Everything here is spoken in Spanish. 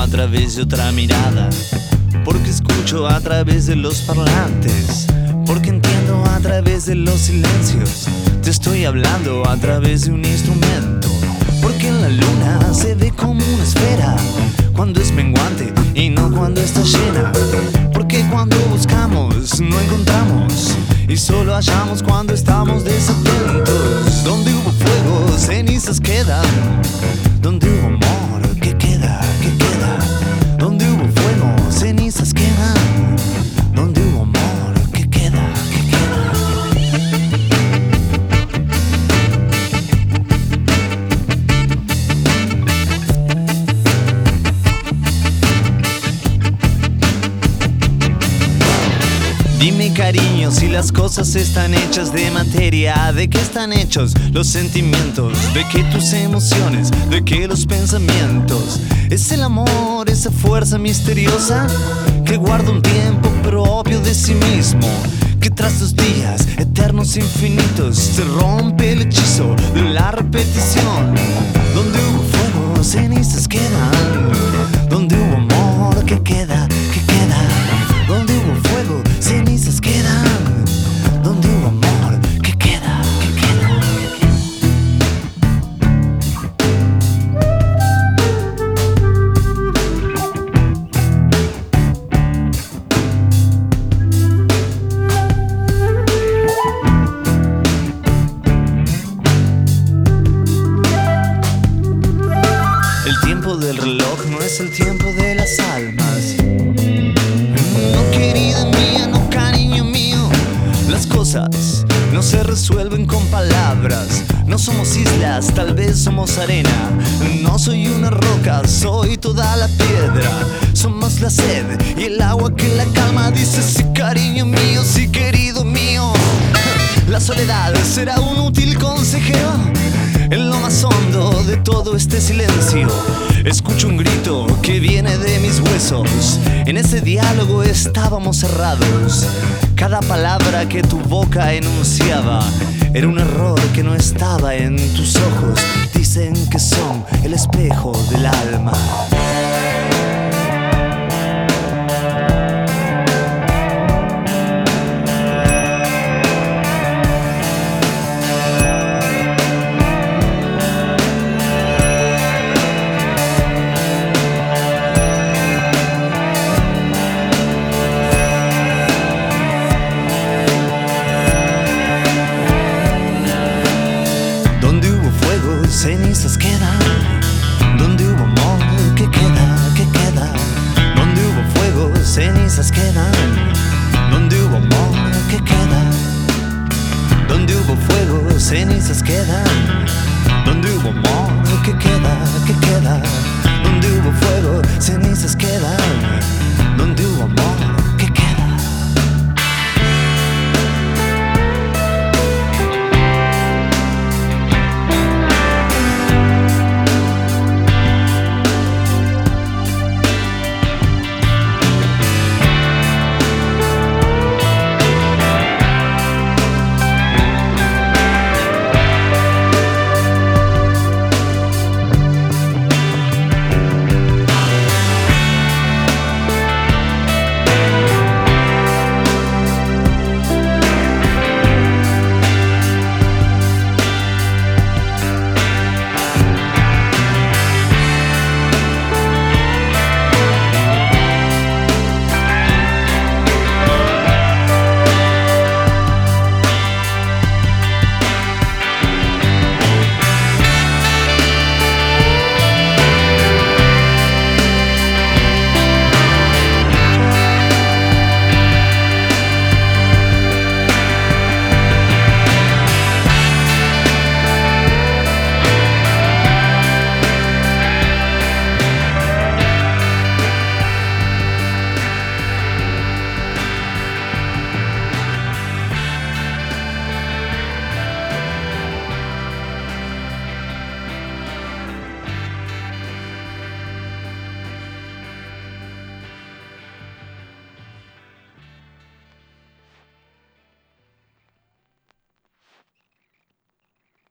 a través de otra mirada, porque escucho a través de los parlantes, porque entiendo a través de los silencios. Te estoy hablando a través de un instrumento, porque la luna se ve como una esfera cuando es menguante y no cuando está llena, porque cuando buscamos no encontramos y solo hallamos cuando estamos desatentos. Donde hubo fuego, cenizas quedan. Donde hubo amor, ¿qué queda? ¿Qué queda? Donde hubo fuego, cenizas quedan. Donde hubo amor, ¿qué queda? ¿Qué queda? Dime, cariño, si las cosas están hechas de materia, ¿de qué están hechos los sentimientos? ¿De qué tus emociones? ¿De qué los pensamientos? ¿Es el amor esa fuerza misteriosa que guarda un tiempo propio de sí mismo, que tras los días eternos infinitos se rompe el hechizo de la repetición? Donde hubo fuego, cenizas quedan. Donde hubo amor, ¿qué queda? ¿Qué queda? Donde hubo fuego, cenizas quedan. Donde hubo amor, ¿qué queda? ¿Qué queda? El tiempo del reloj no es el tiempo de las almas. No, querida mía, no, cariño mío. Las cosas no se resuelven con palabras. No somos islas, tal vez somos arena. No soy una roca, soy toda la piedra. Somos la sed y el agua que la calma. Dice sí, cariño mío, sí, querido mío. La soledad será un útil consejero. En lo más hondo de todo este silencio escucho un grito que viene de mis huesos. En ese diálogo estábamos cerrados. Cada palabra que tu boca enunciaba era un error que no estaba en tus ojos. Dicen que son el espejo del alma. Cenizas quedan. Donde hubo amor, ¿qué queda? ¿Qué queda? Donde hubo fuego, cenizas quedan. Donde hubo amor, ¿qué queda? Donde hubo fuego, cenizas quedan. Donde hubo amor, ¿qué queda? ¿Qué queda? Donde hubo fuego, cenizas quedan. Donde hubo amor.